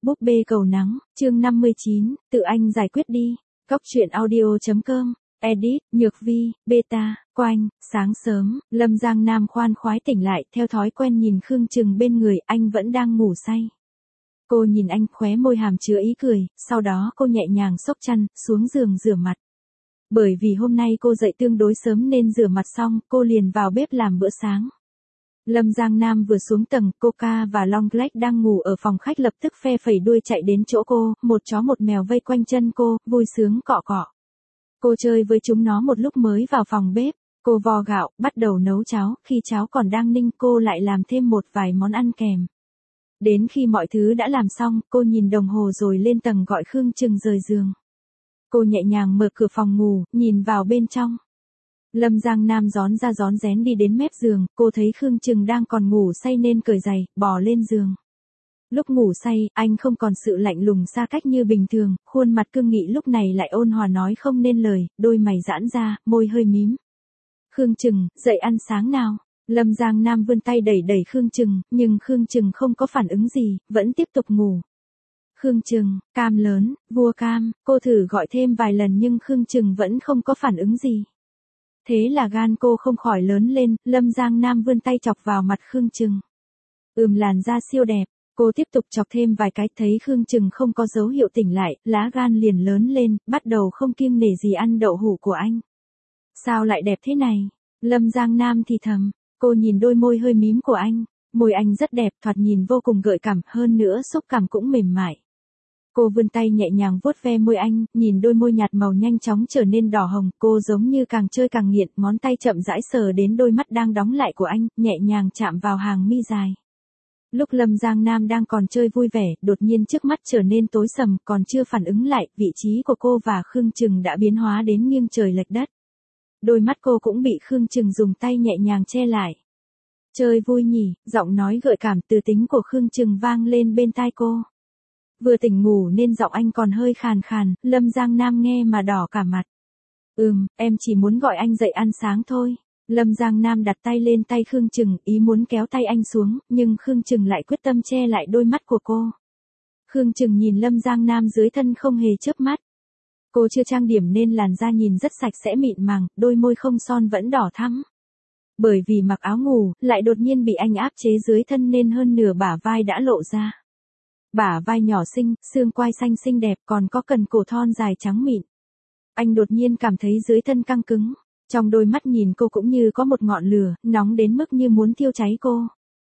Búp bê cầu nắng, chương 59, tự anh giải quyết đi. Góc truyện audio.com, edit, Nhược Vi, beta, Quanh, sáng sớm, Lâm Giang Nam khoan khoái tỉnh lại, theo thói quen nhìn Khương Trừng bên người, anh vẫn đang ngủ say. Cô nhìn anh khóe môi hàm chứa ý cười, sau đó cô nhẹ nhàng xốc chăn, xuống giường rửa mặt. Bởi vì hôm nay cô dậy tương đối sớm nên rửa mặt xong, cô liền vào bếp làm bữa sáng. Lâm Giang Nam vừa xuống tầng, Coca và Long Black đang ngủ ở phòng khách lập tức phe phẩy đuôi chạy đến chỗ cô, một chó một mèo vây quanh chân cô, vui sướng cọ cọ. Cô chơi với chúng nó một lúc mới vào phòng bếp, cô vo gạo, bắt đầu nấu cháo, khi cháo còn đang ninh cô lại làm thêm một vài món ăn kèm. Đến khi mọi thứ đã làm xong, cô nhìn đồng hồ rồi lên tầng gọi Khương Trừng rời giường. Cô nhẹ nhàng mở cửa phòng ngủ, nhìn vào bên trong. Lâm Giang Nam rón ra rón rén đi đến mép giường, cô thấy Khương Trừng đang còn ngủ say nên cởi giày, bò lên giường. Lúc ngủ say, anh không còn sự lạnh lùng xa cách như bình thường, khuôn mặt cương nghị lúc này lại ôn hòa nói không nên lời, đôi mày giãn ra, môi hơi mím. Khương Trừng, dậy ăn sáng nào. Lâm Giang Nam vươn tay đẩy đẩy Khương Trừng, nhưng Khương Trừng không có phản ứng gì, vẫn tiếp tục ngủ. Khương Trừng, cam lớn, vua cam, cô thử gọi thêm vài lần nhưng Khương Trừng vẫn không có phản ứng gì. Thế là gan cô không khỏi lớn lên, Lâm Giang Nam vươn tay chọc vào mặt Khương Trừng. Làn da siêu đẹp, cô tiếp tục chọc thêm vài cái, thấy Khương Trừng không có dấu hiệu tỉnh lại, lá gan liền lớn lên, bắt đầu không kiêng nể gì ăn đậu hũ của anh. Sao lại đẹp thế này? Lâm Giang Nam thì thầm, cô nhìn đôi môi hơi mím của anh, môi anh rất đẹp, thoạt nhìn vô cùng gợi cảm, hơn nữa xúc cảm cũng mềm mại. Cô vươn tay nhẹ nhàng vuốt ve môi anh, nhìn đôi môi nhạt màu nhanh chóng trở nên đỏ hồng, cô giống như càng chơi càng nghiện, ngón tay chậm rãi sờ đến đôi mắt đang đóng lại của anh, nhẹ nhàng chạm vào hàng mi dài. Lúc Lâm Giang Nam đang còn chơi vui vẻ, đột nhiên trước mắt trở nên tối sầm, còn chưa phản ứng lại, vị trí của cô và Khương Trừng đã biến hóa đến nghiêng trời lệch đất. Đôi mắt cô cũng bị Khương Trừng dùng tay nhẹ nhàng che lại. Chơi vui nhỉ, giọng nói gợi cảm từ tính của Khương Trừng vang lên bên tai cô. Vừa tỉnh ngủ nên giọng anh còn hơi khàn khàn, Lâm Giang Nam nghe mà đỏ cả mặt. Em chỉ muốn gọi anh dậy ăn sáng thôi. Lâm Giang Nam đặt tay lên tay Khương Trừng, ý muốn kéo tay anh xuống, nhưng Khương Trừng lại quyết tâm che lại đôi mắt của cô. Khương Trừng nhìn Lâm Giang Nam dưới thân không hề chớp mắt. Cô chưa trang điểm nên làn da nhìn rất sạch sẽ mịn màng, đôi môi không son vẫn đỏ thắm. Bởi vì mặc áo ngủ, lại đột nhiên bị anh áp chế dưới thân nên hơn nửa bả vai đã lộ ra. Bả vai nhỏ xinh, xương quai xanh xinh đẹp, còn có cần cổ thon dài trắng mịn. Anh đột nhiên cảm thấy dưới thân căng cứng, trong đôi mắt nhìn cô cũng như có một ngọn lửa, nóng đến mức như muốn thiêu cháy cô.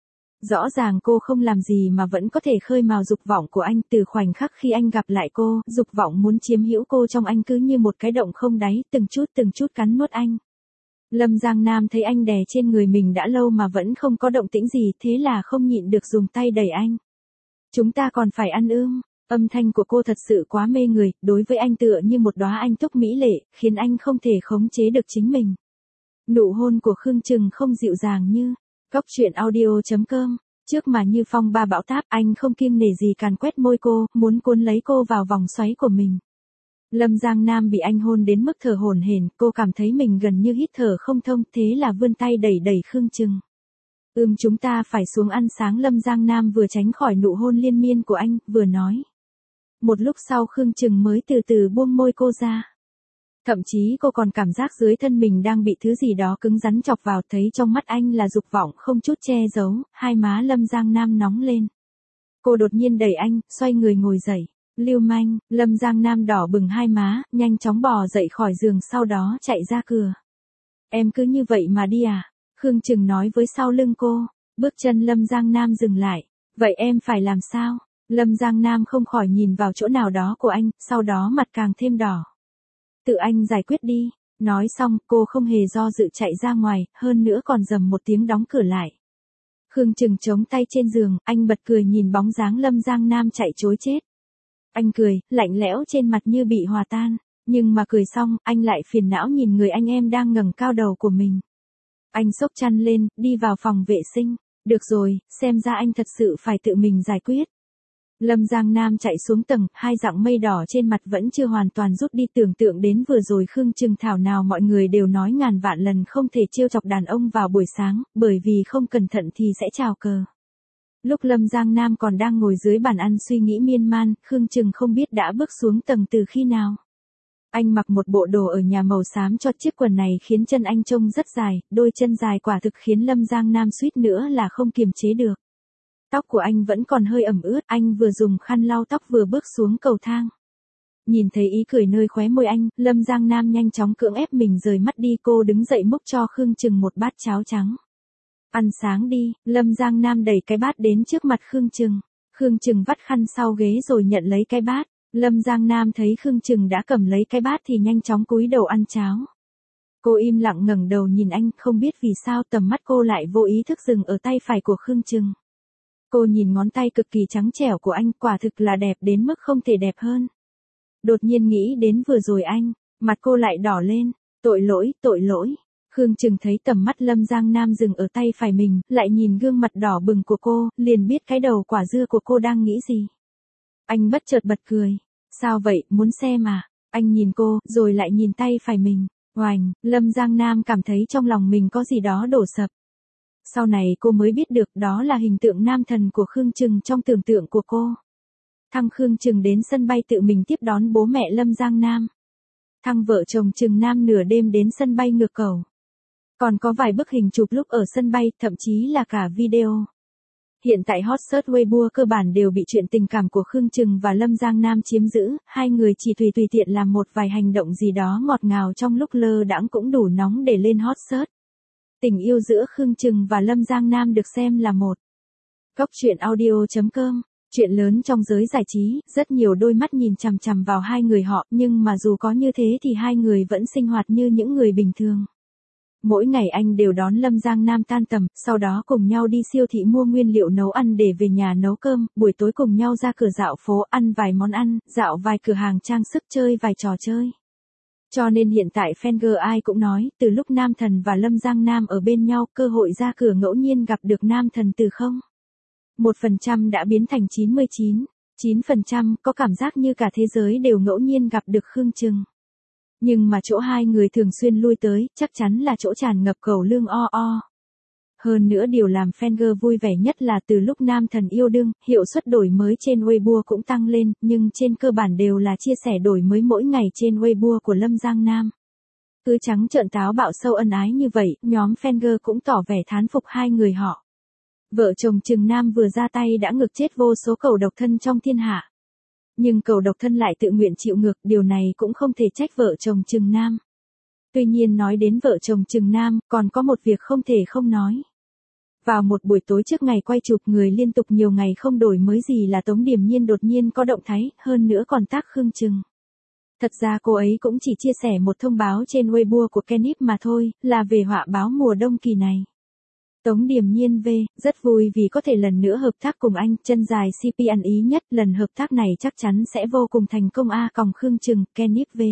Rõ ràng cô không làm gì mà vẫn có thể khơi mào dục vọng của anh, từ khoảnh khắc khi anh gặp lại cô, dục vọng muốn chiếm hữu cô trong anh cứ như một cái động không đáy, từng chút cắn nuốt anh. Lâm Giang Nam thấy anh đè trên người mình đã lâu mà vẫn không có động tĩnh gì, thế là không nhịn được dùng tay đẩy anh. Chúng ta còn phải ăn ương. Âm thanh của cô thật sự quá mê người, đối với anh tựa như một đóa anh túc mỹ lệ, khiến anh không thể khống chế được chính mình. Nụ hôn của Khương Trừng không dịu dàng như góc truyện audio.com. Trước mà như phong ba bão táp, anh không kiêng nể gì càn quét môi cô, muốn cuốn lấy cô vào vòng xoáy của mình. Lâm Giang Nam bị anh hôn đến mức thở hổn hển, cô cảm thấy mình gần như hít thở không thông, thế là vươn tay đẩy đẩy Khương Trừng. Chúng ta phải xuống ăn sáng. Lâm Giang Nam vừa tránh khỏi nụ hôn liên miên của anh, vừa nói. Một lúc sau Khương Trừng mới từ từ buông môi cô ra. Thậm chí cô còn cảm giác dưới thân mình đang bị thứ gì đó cứng rắn chọc vào, thấy trong mắt anh là dục vọng không chút che giấu, hai má Lâm Giang Nam nóng lên. Cô đột nhiên đẩy anh, xoay người ngồi dậy. Lưu manh, Lâm Giang Nam đỏ bừng hai má, nhanh chóng bò dậy khỏi giường sau đó chạy ra cửa. Em cứ như vậy mà đi à? Khương Trừng nói với sau lưng cô, bước chân Lâm Giang Nam dừng lại. Vậy em phải làm sao? Lâm Giang Nam không khỏi nhìn vào chỗ nào đó của anh, sau đó mặt càng thêm đỏ. Tự anh giải quyết đi. Nói xong, cô không hề do dự chạy ra ngoài, hơn nữa còn rầm một tiếng đóng cửa lại. Khương Trừng chống tay trên giường, anh bật cười nhìn bóng dáng Lâm Giang Nam chạy trối chết. Anh cười, lạnh lẽo trên mặt như bị hòa tan, nhưng mà cười xong, anh lại phiền não nhìn người anh em đang ngẩng cao đầu của mình. Anh xốc chăn lên, đi vào phòng vệ sinh. Được rồi, xem ra anh thật sự phải tự mình giải quyết. Lâm Giang Nam chạy xuống tầng, hai dặng mây đỏ trên mặt vẫn chưa hoàn toàn rút đi, tưởng tượng đến vừa rồi Khương Trừng thảo nào mọi người đều nói ngàn vạn lần không thể trêu chọc đàn ông vào buổi sáng, bởi vì không cẩn thận thì sẽ trào cờ. Lúc Lâm Giang Nam còn đang ngồi dưới bàn ăn suy nghĩ miên man, Khương Trừng không biết đã bước xuống tầng từ khi nào. Anh mặc một bộ đồ ở nhà màu xám cho chiếc quần này khiến chân anh trông rất dài, đôi chân dài quả thực khiến Lâm Giang Nam suýt nữa là không kiềm chế được. Tóc của anh vẫn còn hơi ẩm ướt, anh vừa dùng khăn lau tóc vừa bước xuống cầu thang. Nhìn thấy ý cười nơi khóe môi anh, Lâm Giang Nam nhanh chóng cưỡng ép mình rời mắt đi, cô đứng dậy múc cho Khương Trừng một bát cháo trắng. Ăn sáng đi, Lâm Giang Nam đẩy cái bát đến trước mặt Khương Trừng. Khương Trừng vắt khăn sau ghế rồi nhận lấy cái bát. Lâm Giang Nam thấy Khương Trừng đã cầm lấy cái bát thì nhanh chóng cúi đầu ăn cháo. Cô im lặng ngẩng đầu nhìn anh, không biết vì sao tầm mắt cô lại vô ý thức dừng ở tay phải của Khương Trừng. Cô nhìn ngón tay cực kỳ trắng trẻo của anh, quả thực là đẹp đến mức không thể đẹp hơn. Đột nhiên nghĩ đến vừa rồi mặt cô lại đỏ lên, tội lỗi, tội lỗi. Khương Trừng thấy tầm mắt Lâm Giang Nam dừng ở tay phải mình, lại nhìn gương mặt đỏ bừng của cô, liền biết cái đầu quả dưa của cô đang nghĩ gì. Anh bất chợt bật cười. Sao vậy, muốn xem à? Anh nhìn cô, rồi lại nhìn tay phải mình. Oành, Lâm Giang Nam cảm thấy trong lòng mình có gì đó đổ sập. Sau này cô mới biết được đó là hình tượng nam thần của Khương Trừng trong tưởng tượng của cô. Thăng Khương Trừng đến sân bay tự mình tiếp đón bố mẹ Lâm Giang Nam. Thăng vợ chồng Trừng Nam nửa đêm đến sân bay ngược cầu. Còn có vài bức hình chụp lúc ở sân bay, thậm chí là cả video. Hiện tại hot search Weibo cơ bản đều bị chuyện tình cảm của Khương Trừng và Lâm Giang Nam chiếm giữ, hai người chỉ tùy tiện làm một vài hành động gì đó ngọt ngào trong lúc lơ đãng cũng đủ nóng để lên hot search. Tình yêu giữa Khương Trừng và Lâm Giang Nam được xem là một góc truyện audio.com, chuyện lớn trong giới giải trí, rất nhiều đôi mắt nhìn chằm chằm vào hai người họ, nhưng mà dù có như thế thì hai người vẫn sinh hoạt như những người bình thường. Mỗi ngày anh đều đón Lâm Giang Nam tan tầm, sau đó cùng nhau đi siêu thị mua nguyên liệu nấu ăn để về nhà nấu cơm, buổi tối cùng nhau ra cửa dạo phố ăn vài món ăn, dạo vài cửa hàng trang sức, chơi vài trò chơi. Cho nên hiện tại fan girl ai cũng nói, từ lúc nam thần và Lâm Giang Nam ở bên nhau, cơ hội ra cửa ngẫu nhiên gặp được nam thần từ 1% đã biến thành 9%, có cảm giác như cả thế giới đều ngẫu nhiên gặp được Khương Trừng. Nhưng mà chỗ hai người thường xuyên lui tới, chắc chắn là chỗ tràn ngập cầu lương o. Hơn nữa điều làm fan girl vui vẻ nhất là từ lúc nam thần yêu đương, hiệu suất đổi mới trên Weibo cũng tăng lên, nhưng trên cơ bản đều là chia sẻ đổi mới mỗi ngày trên Weibo của Lâm Giang Nam. Cứ trắng trợn táo bạo sâu ân ái như vậy, nhóm fan girl cũng tỏ vẻ thán phục hai người họ. Vợ chồng Trừng Nam vừa ra tay đã ngược chết vô số cầu độc thân trong thiên hạ. Nhưng cầu độc thân lại tự nguyện chịu ngược, điều này cũng không thể trách vợ chồng Trừng Nam. Tuy nhiên nói đến vợ chồng Trừng Nam, còn có một việc không thể không nói. Vào một buổi tối trước ngày quay chụp người liên tục nhiều ngày không đổi mới gì là Tống Điềm Nhiên đột nhiên có động thái, hơn nữa còn tag Khương Trừng. Thật ra cô ấy cũng chỉ chia sẻ một thông báo trên Weibo của Kenip mà thôi, là về họa báo mùa đông kỳ này. Tống Điềm Nhiên V, rất vui vì có thể lần nữa hợp tác cùng anh, chân dài CP ăn ý nhất, lần hợp tác này chắc chắn sẽ vô cùng thành công Khương Trừng, Kenip V.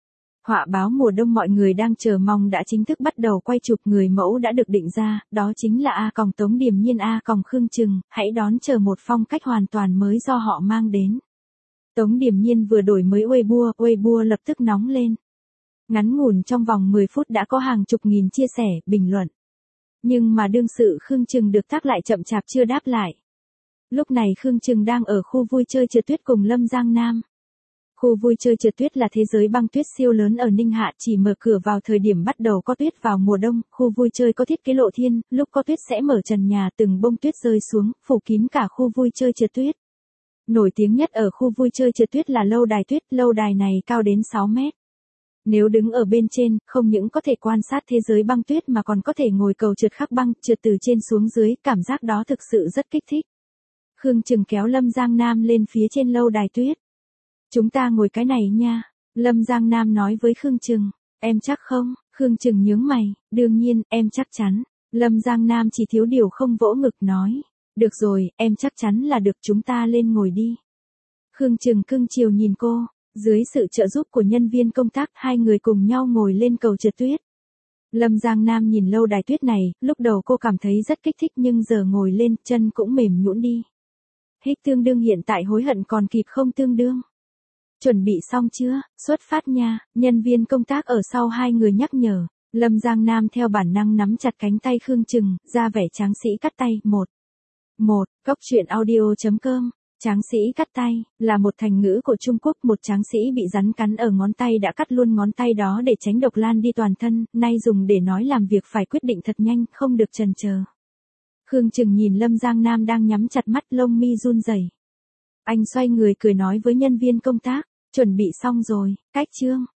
Họa báo mùa đông mọi người đang chờ mong đã chính thức bắt đầu quay chụp, người mẫu đã được định ra, đó chính là Tống Điềm Nhiên Khương Trừng, hãy đón chờ một phong cách hoàn toàn mới do họ mang đến. Tống Điềm Nhiên vừa đổi mới Weibo lập tức nóng lên. Ngắn ngủn trong vòng 10 phút đã có hàng chục nghìn chia sẻ, bình luận. Nhưng mà đương sự Khương Trừng được tag lại chậm chạp chưa đáp lại. Lúc này Khương Trừng đang ở khu vui chơi trượt tuyết cùng Lâm Giang Nam. Khu vui chơi trượt tuyết là thế giới băng tuyết siêu lớn ở Ninh Hạ, chỉ mở cửa vào thời điểm bắt đầu có tuyết vào mùa đông. Khu vui chơi có thiết kế lộ thiên, lúc có tuyết sẽ mở trần nhà, từng bông tuyết rơi xuống, phủ kín cả khu vui chơi trượt tuyết. Nổi tiếng nhất ở khu vui chơi trượt tuyết là lâu đài tuyết, lâu đài này cao đến 6 mét. Nếu đứng ở bên trên, không những có thể quan sát thế giới băng tuyết mà còn có thể ngồi cầu trượt khắc băng, trượt từ trên xuống dưới, cảm giác đó thực sự rất kích thích. Khương Trừng kéo Lâm Giang Nam lên phía trên lâu đài tuyết. Chúng ta ngồi cái này nha. Lâm Giang Nam nói với Khương Trừng. Em chắc không? Khương Trừng nhướng mày. Đương nhiên, em chắc chắn. Lâm Giang Nam chỉ thiếu điều không vỗ ngực nói. Được rồi, em chắc chắn là được, chúng ta lên ngồi đi. Khương Trừng cưng chiều nhìn cô. Dưới sự trợ giúp của nhân viên công tác, hai người cùng nhau ngồi lên cầu trượt tuyết. Lâm Giang Nam nhìn lâu đài tuyết này, lúc đầu cô cảm thấy rất kích thích nhưng giờ ngồi lên, chân cũng mềm nhũn đi. Hích tương đương hiện tại hối hận còn kịp không tương đương. Chuẩn bị xong chưa, xuất phát nha, nhân viên công tác ở sau hai người nhắc nhở. Lâm Giang Nam theo bản năng nắm chặt cánh tay Khương Trừng, ra vẻ tráng sĩ cắt tay, 1. 1. Cốc truyện audio.com. Tráng sĩ cắt tay, là một thành ngữ của Trung Quốc. Một tráng sĩ bị rắn cắn ở ngón tay đã cắt luôn ngón tay đó để tránh độc lan đi toàn thân, nay dùng để nói làm việc phải quyết định thật nhanh, không được chần chờ. Khương Trừng nhìn Lâm Giang Nam đang nhắm chặt mắt, lông mi run rẩy. Anh xoay người cười nói với nhân viên công tác, chuẩn bị xong rồi, cách chương.